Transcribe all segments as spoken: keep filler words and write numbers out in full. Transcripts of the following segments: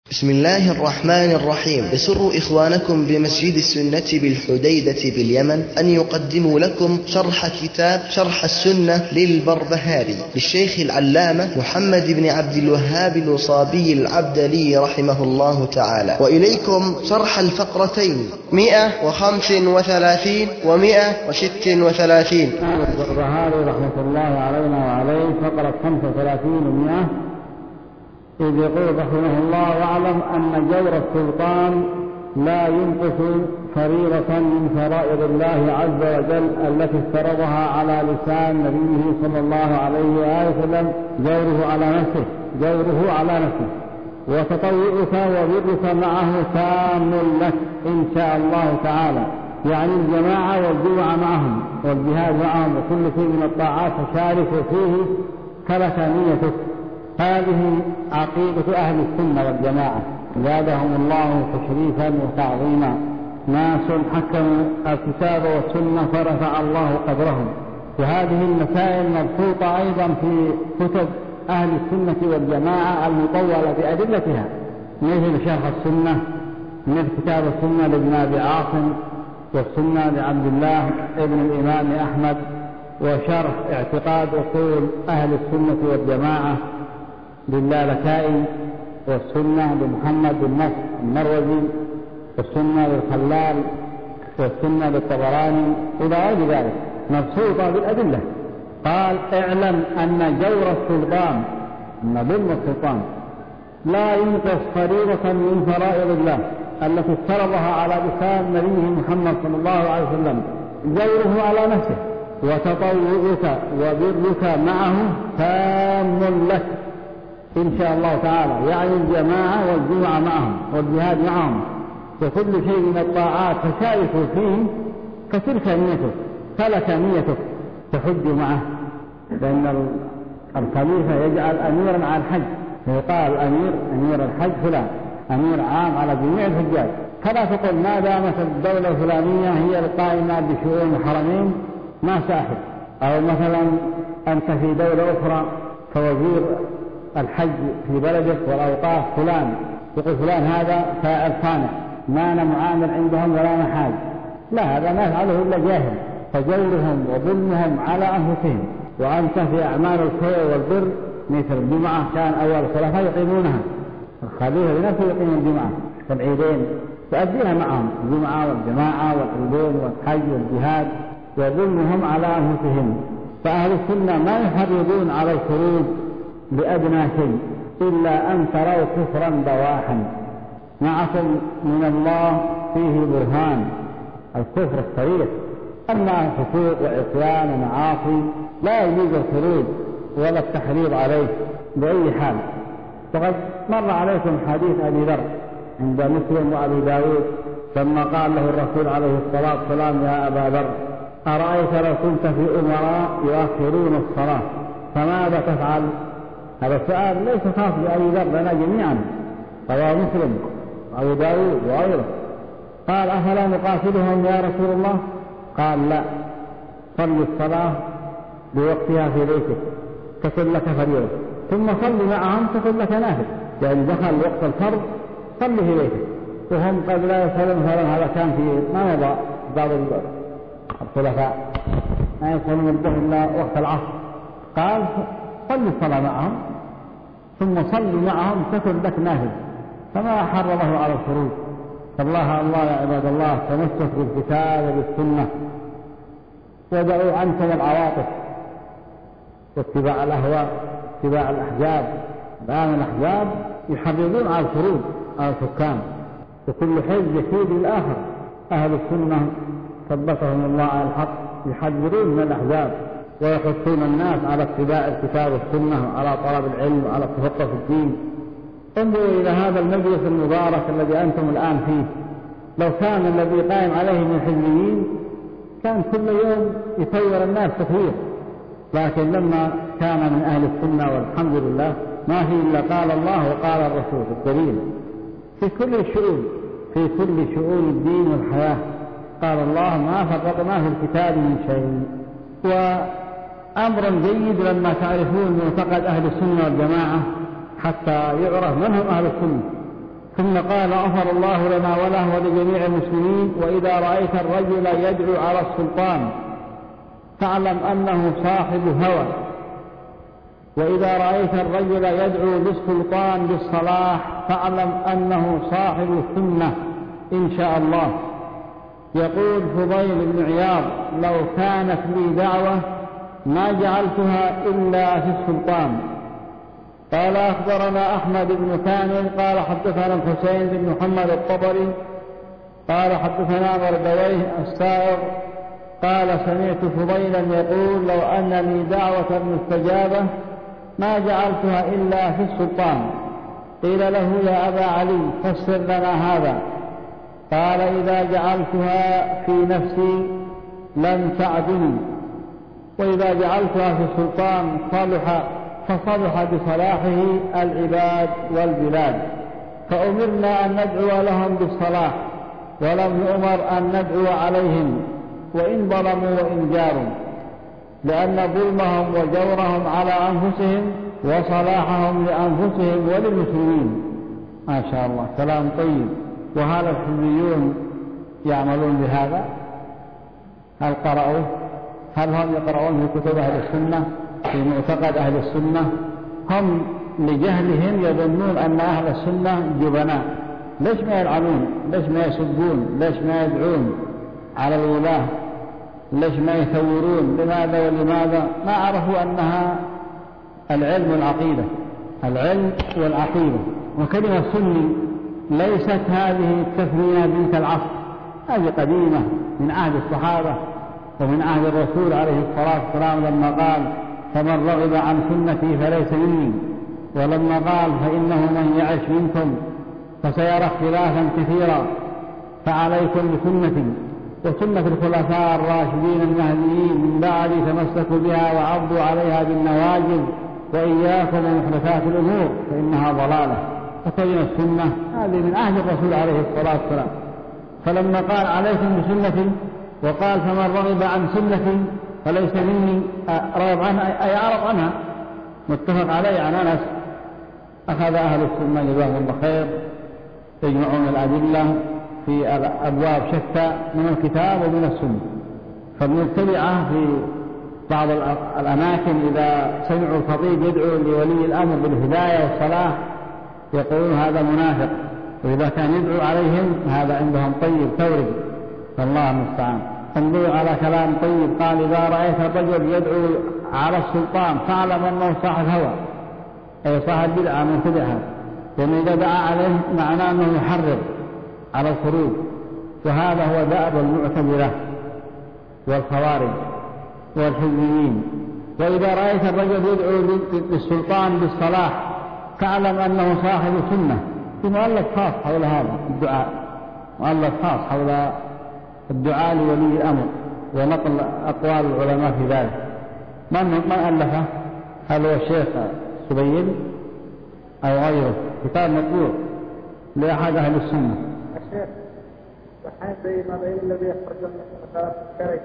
بسم الله الرحمن الرحيم. يسر إخوانكم بمسجد السنة بالحديدة باليمن أن يقدموا لكم شرح كتاب شرح السنة للبربهاري للشيخ العلامة محمد بن عبد الوهاب الوصابي العبدلي رحمه الله تعالى. وإليكم شرح الفقرتين مئة وخمس وثلاثين ومئة وست وثلاثين. البربهاري رحمة الله علينا وعليه فقرة خمسة وثلاثين ومئة، إذ يقول رحمه الله: واعلم أن جور السلطان لا ينقص فريضة من فرائض الله عز وجل التي افترضها على لسان نبيه صلى الله عليه وآله وسلم جوره على نفسه جوره على نفسه وتطوعك وبرك معه تام لك إن شاء الله تعالى، يعني الجماعة والجمع معهم والجهاد معهم وكل شيء من الطاعات فشارك فيه فلك نيتك. هذه عقيدة أهل السنة والجماعة زادهم الله تشريفا وتعظيما، ناس حكموا الكتاب والسنة فرفع الله قدرهم. وهذه المسائل مبسوطة أيضا في كتب أهل السنة والجماعة المطولة بأدلتها، مثل شرح السنة، مثل كتاب السنة لابن أبي عاصم، والسنة لعبد الله ابن الإمام أحمد، وشرح اعتقاد أصول أهل السنة والجماعة للالكائي، والسنة لمحمد بن نصر المروزي، والسنة للخلال، والسنة للطبراني إلى غير ذلك مبسوطة بالأدلة. قال: اعلم أن جور السلطان، أن ظلم السلطان لا ينقص فريضة من فرائض الله التي افترضها على لسان نبيه محمد صلى الله عليه وسلم جوره على نفسه وتطوعك وبرك معه تام لك إن شاء الله تعالى، يعني الجماعة والجمع معهم والجهاد معهم وكل شيء من الطاعات فشاركوا فيه فتلك نيتك فلك نيتك تحج معه، لأن الخليفة يجعل أميرا على الحج، فيقال أمير أمير الحج فلان، أمير عام على جميع الحجاج. فلا تقل ما دامت الدولة الفلانية هي القائمة بشؤون الحرمين ما ساحب، أو مثلا أنت في دولة أخرى فوزير الحج في بلدك والأوقاف فلان، يقول فلان هذا فاعل صانع ما أنا معامل عندهم ولا محاج، لا، هذا ما يفعله إلا جاهل. فجورهم وظلمهم على أنفسهم. وأنت في أعمال الخير والبر مثل الجمعة كان أول الخلفاء يقيمونها، الخليفة بنفسه يقيم الجمعة والعيدين تؤديها معهم، الجمعة والجماعة والعيدين والحج والجهاد، وظلمهم على أنفسهم. فأهل السنة ما يحرضون على الخروج بأدنى شيء إلا أن تروا كفرا بواحا معكم من الله فيه برهان، الكفر الصريح. أما فسوق وعصيان ومعاصي لا يجوز الخروج ولا التحريض عليه بأي حال. وقد مر عليكم حديث أبي ذر عند مسلم وأبي داود لما قال له الرسول عليه الصلاة والسلام: يا أبا ذر، أرأيت لو كنت في أمراء يؤخرون الصلاة فماذا تفعل؟ هذا السؤال ليس خاص بأبي ذر، لنا جميعا، رواه مسلم وأبو داود وغيره. قال: أفلا نقاتلهم يا رسول الله؟ قال: لا، صل الصلاة بوقتها في بيتك تكن لك فريضة، ثم صل معهم تكن لك نافل، يعني دخل وقت الفرض صل في بيتك. وهم قد لا يصلون فرضا، هذا كان في ما مضى بعض الخلفاء ما يصلون الظهر إلا وقت العصر. قال: صل الصلاة معهم ثم صل معهم تكن لك نافل، فما حرمه على الخروج. فالله الله يا عباد الله، تمسك بالكتاب وبالسنة ودعوا عنكم العواطف واتباع الأهواء اتباع الأحزاب. الآن الأحزاب يحرضون على الخروج على الحكام، وكل حزب يكيد الآخر. أهل السنة ثبتهم الله على الحق يحذرون من الأحزاب ويحثون الناس على اتباع الكتاب والسنة وعلى طلب العلم وعلى التفقه في الدين. انظروا إلى هذا المجلس المبارك الذي أنتم الآن فيه، لو كان الذي قائم عليه من الحزبيين كان كل يوم يطور الناس تطوير، لكن لما كان من أهل السنة والحمد لله ما في إلا قال الله وقال الرسول الدليل في كل الشؤون، في كل شؤون الدين والحياة. قال الله: ما فرطنا في الكتاب من شيء. وأمر جيد لما تعرفون معتقد أهل السنة والجماعة حتى يعرف من هم أهل السنة، ثم قال: غفر الله لنا وله ولجميع المسلمين. وإذا رأيت الرجل يدعو على السلطان فاعلم أنه صاحب هوى. وإذا رأيت الرجل يدعو للسلطان بالصلاح فاعلم أنه صاحب سنة إن شاء الله. يقول فضيل بن عياض: لو كانت لي دعوة ما جعلتها إلا في السلطان. قال: أخبرنا أحمد بن كامل قال حدثنا الحسين بن محمد الطبري قال حدثنا مردويه السائر قال: سمعت فضيلا يقول: لو أن لي دعوة مستجابة ما جعلتها إلا في السلطان. قيل له: يا أبا علي فسر لنا هذا. قال: إذا جعلتها في نفسي لم تعدني، وإذا جعلتها في السلطان صلح فصلح بصلاحه العباد والبلاد. فأمرنا أن ندعو لهم بالصلاح ولم نؤمر أن ندعو عليهم وإن ظلموا وإن جاروا، لأن ظلمهم وجورهم على أنفسهم وصلاحهم لأنفسهم وللمسلمين. ما شاء الله، كلام طيب. وهذا الحزبيون يعملون بهذا؟ هل قرأوا؟ هل هم يقرؤون في كتب أهل السنة في معتقد أهل السنة؟ هم لجهلهم يظنون أن أهل السنة جبناء. ليش ما يلعنون؟ ليش ما يسبون؟ ليش ما يدعون على الولاة؟ ليش ما يثورون؟ لماذا ولماذا؟ ما عرفوا أنها العلم والعقيدة، العلم والعقيدة. وكلمة سني ليست هذه التثنية بنت العصر، هذه قديمة من عهد الصحابة ومن عهد الرسول عليه الصلاة والسلام لما قال: فمن رغب عن سنتي فليس مني، ولما قال: فإنه من يعش منكم فسيرى اختلافا كثيرا فعليكم بسنتي وسنة الخلفاء الراشدين المهديين من بعد تمسكوا بها وعضوا عليها بالنواجذ وإياكم ومحدثات الأمور فإنها ضلالة. فكلمة السنة هذه من عهد الرسول عليه الصلاة والسلام. فلما قال: عليكم بسنتي وقال: فمن رغب عن سنتي فليس مني، رغب عنها أي أعرض عنها، متفق عليه عن أنس. أخذ أهل السنة جزاهم الله خير يجمعون الأدلة في أبواب شتى من الكتاب ومن السنة. فالمبتدعة في بعض الأماكن إذا سمعوا الخطيب يدعو لولي الأمر بالهداية والصلاح يقولون هذا منافق، وإذا كان يدعو عليهم هذا عندهم طيب ثوري، فالله المستعان. انظروا على كلام طيب. قال: إذا رأيت الرجل يدعو على السلطان فاعلم أنه صاحب هوى، أي صاحب بدعة مبتدعة، ومن إذا دعا عليه معناه أنه يحرض على الخروج. وهذا هو دأب المعتزلة والخوارج والحزبيين. وإذا رأيت الرجل يدعو للسلطان بالصلاح فاعلم أنه صاحب سنة. في مؤلف خاص حول هذا الدعاء، مؤلف خاص حول الدعاء لولي الأمر ونقل أقوال العلماء في ذلك. من من ألفه؟ هل هو الشيخ سبيل أو غيره؟ كتاب مطبوع لأحد أهل السنة. الشيخ وحين بين الرجل الذي يخرج من مثلا الشرك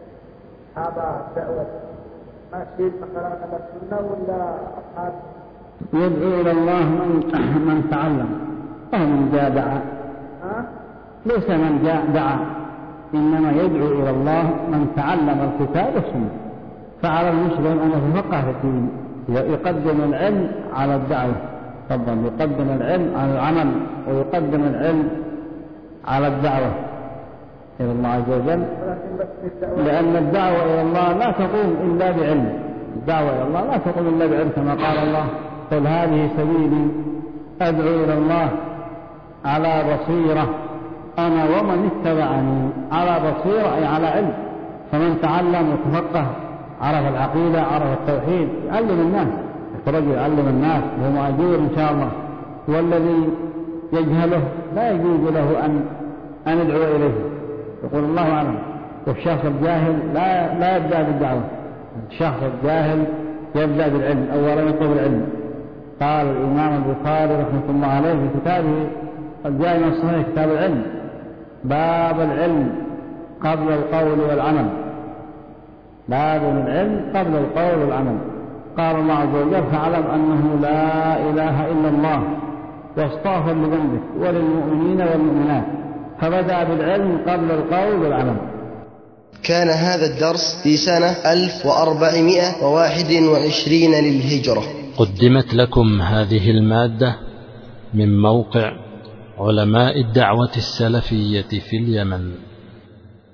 هذا دعوة ماشي مثلا على السنة ولا أصحاب؟ يدعو إلى الله من من تعلم، أو من جاء دعا. ليس من جاء دعا، إنما يدعو إلى الله من تعلم الكتاب والسنة. فعلى المسلم أن يتفقه في الدين، يقدم العلم على الدعوة، طبعا يقدم العلم على العمل، ويقدم العلم على الدعوة إلى الله عز وجل. لأن الدعوة إلى الله لا تقوم إلا بعلم، الدعوة إلى الله لا تقوم إلا بعلم، كما قال الله: قل هذه سبيلي أدعو إلى الله على بصيرة أنا ومن اتبعني. على بصيرة أي على علم. فمن تعلم وتفقه عرف العقيدة عرف التوحيد يعلم الناس، الرجل يعلم الناس وهو مأجور إن شاء الله. والذي يجهله لا يجوز له أن أن يدعو إليه، يقول الله أعلم. والشخص الجاهل لا لا يبدأ بالدعوة، الشخص الجاهل يبدأ بالعلم، أولا يطلب العلم. قال الإمام البخاري رحمه الله عليه في كتابه الجامع الصحيح كتاب العلم: باب العلم قبل القول والعمل، باب العلم قبل القول والعمل. قال الله عز وجل: فاعلم أنه لا إله إلا الله واصطافا لذنبك وللمؤمنين والمؤمنات، فبدأ بالعلم قبل القول والعمل. كان هذا الدرس في سنة ألف وأربعمائة وواحد وعشرين للهجرة. قدمت لكم هذه المادة من موقع علماء الدعوة السلفية في اليمن.